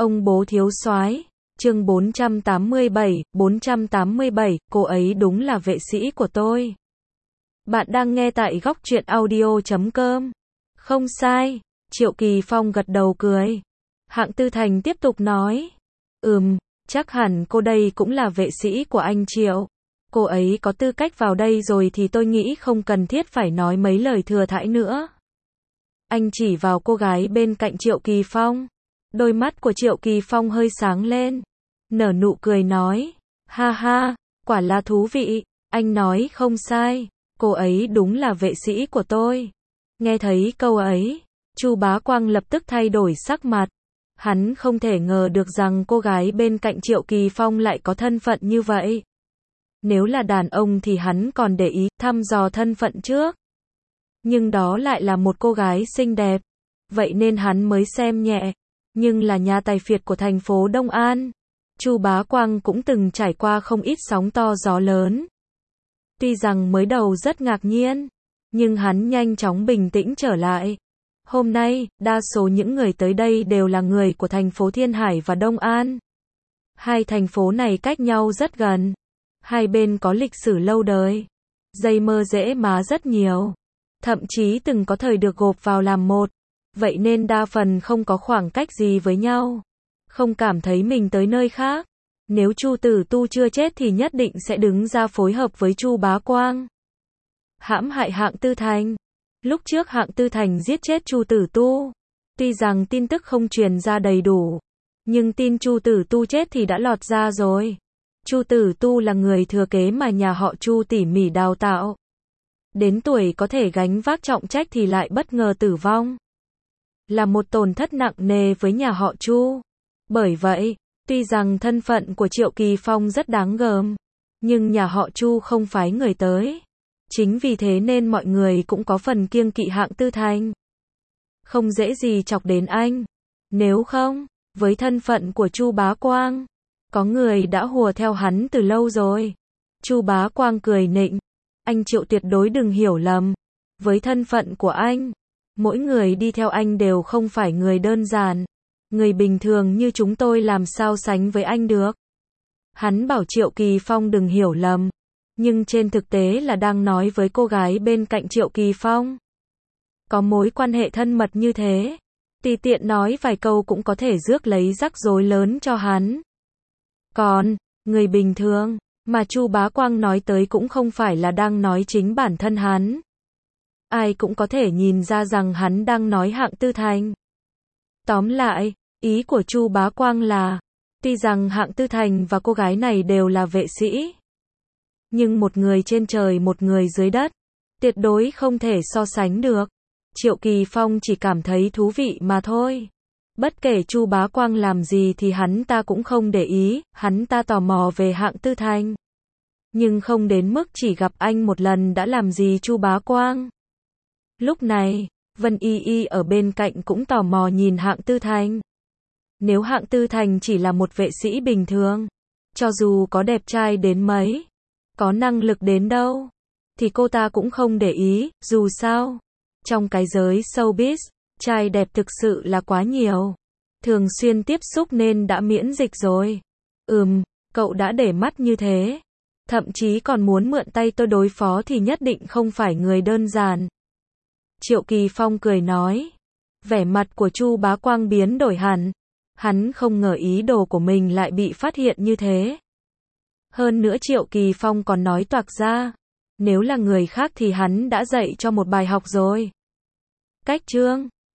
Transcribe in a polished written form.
Ông bố thiếu soái, chương 487, cô ấy đúng là vệ sĩ của tôi. Bạn đang nghe tại góc truyện audio.com. Không sai, Triệu Kỳ Phong gật đầu cười. Hạng Tư Thành tiếp tục nói. Chắc hẳn cô đây cũng là vệ sĩ của anh Triệu. Cô ấy có tư cách vào đây rồi thì tôi nghĩ không cần thiết phải nói mấy lời thừa thãi nữa. Anh chỉ vào cô gái bên cạnh Triệu Kỳ Phong. Đôi mắt của Triệu Kỳ Phong hơi sáng lên. Nở nụ cười nói. Ha ha, quả là thú vị, anh nói không sai, cô ấy đúng là vệ sĩ của tôi. Nghe thấy câu ấy, Chu Bá Quang lập tức thay đổi sắc mặt. Hắn không thể ngờ được rằng cô gái bên cạnh Triệu Kỳ Phong lại có thân phận như vậy. Nếu là đàn ông thì hắn còn để ý thăm dò thân phận trước. Nhưng đó lại là một cô gái xinh đẹp, vậy nên hắn mới xem nhẹ. Nhưng là nhà tài phiệt của thành phố Đông An, Chu Bá Quang cũng từng trải qua không ít sóng to gió lớn. Tuy rằng mới đầu rất ngạc nhiên, nhưng hắn nhanh chóng bình tĩnh trở lại. Hôm nay, đa số những người tới đây đều là người của thành phố Thiên Hải và Đông An. Hai thành phố này cách nhau rất gần. Hai bên có lịch sử lâu đời. Dây mơ rễ má rất nhiều. Thậm chí từng có thời được gộp vào làm một. Vậy nên đa phần không có khoảng cách gì với nhau. Không cảm thấy mình tới nơi khác. Nếu Chu Tử Tu chưa chết thì nhất định sẽ đứng ra phối hợp với Chu Bá Quang. Hãm hại Hạng Tư Thành. Lúc trước Hạng Tư Thành giết chết Chu Tử Tu. Tuy rằng tin tức không truyền ra đầy đủ, nhưng tin Chu Tử Tu chết thì đã lọt ra rồi. Chu Tử Tu là người thừa kế mà nhà họ Chu tỉ mỉ đào tạo. Đến tuổi có thể gánh vác trọng trách thì lại bất ngờ tử vong. Là một tổn thất nặng nề với nhà họ Chu. Bởi vậy, tuy rằng thân phận của Triệu Kỳ Phong rất đáng gờm, nhưng nhà họ Chu không phái người tới. Chính vì thế nên mọi người cũng có phần kiêng kỵ Hạng Tư Thành. Không dễ gì chọc đến anh. Nếu không, với thân phận của Chu Bá Quang, có người đã hùa theo hắn từ lâu rồi. Chu Bá Quang cười nịnh. Anh Triệu tuyệt đối đừng hiểu lầm. Với thân phận của anh, mỗi người đi theo anh đều không phải người đơn giản. Người bình thường như chúng tôi làm sao sánh với anh được. Hắn bảo Triệu Kỳ Phong đừng hiểu lầm. Nhưng trên thực tế là đang nói với cô gái bên cạnh Triệu Kỳ Phong. Có mối quan hệ thân mật như thế, tùy tiện nói vài câu cũng có thể rước lấy rắc rối lớn cho hắn. Còn, người bình thường, mà Chu Bá Quang nói tới cũng không phải là đang nói chính bản thân hắn. Ai cũng có thể nhìn ra rằng hắn đang nói Hạng Tư Thành. Tóm lại, ý của Chu Bá Quang là, tuy rằng Hạng Tư Thành và cô gái này đều là vệ sĩ, nhưng một người trên trời một người dưới đất, tuyệt đối không thể so sánh được. Triệu Kỳ Phong chỉ cảm thấy thú vị mà thôi. Bất kể Chu Bá Quang làm gì thì hắn ta cũng không để ý, hắn ta tò mò về Hạng Tư Thành. Nhưng không đến mức chỉ gặp anh một lần đã làm gì Chu Bá Quang. Lúc này, Vân Y Y ở bên cạnh cũng tò mò nhìn Hạng Tư Thành. Nếu Hạng Tư Thành chỉ là một vệ sĩ bình thường, cho dù có đẹp trai đến mấy, có năng lực đến đâu, thì cô ta cũng không để ý, dù sao. Trong cái giới showbiz, trai đẹp thực sự là quá nhiều. Thường xuyên tiếp xúc nên đã miễn dịch rồi. Cậu đã để mắt như thế. Thậm chí còn muốn mượn tay tôi đối phó thì nhất định không phải người đơn giản. Triệu Kỳ Phong cười nói. Vẻ mặt của Chu Bá Quang biến đổi hẳn. Hắn không ngờ ý đồ của mình lại bị phát hiện như thế. Hơn nữa Triệu Kỳ Phong còn nói toạc ra. Nếu là người khác thì hắn đã dạy cho một bài học rồi. Cách chương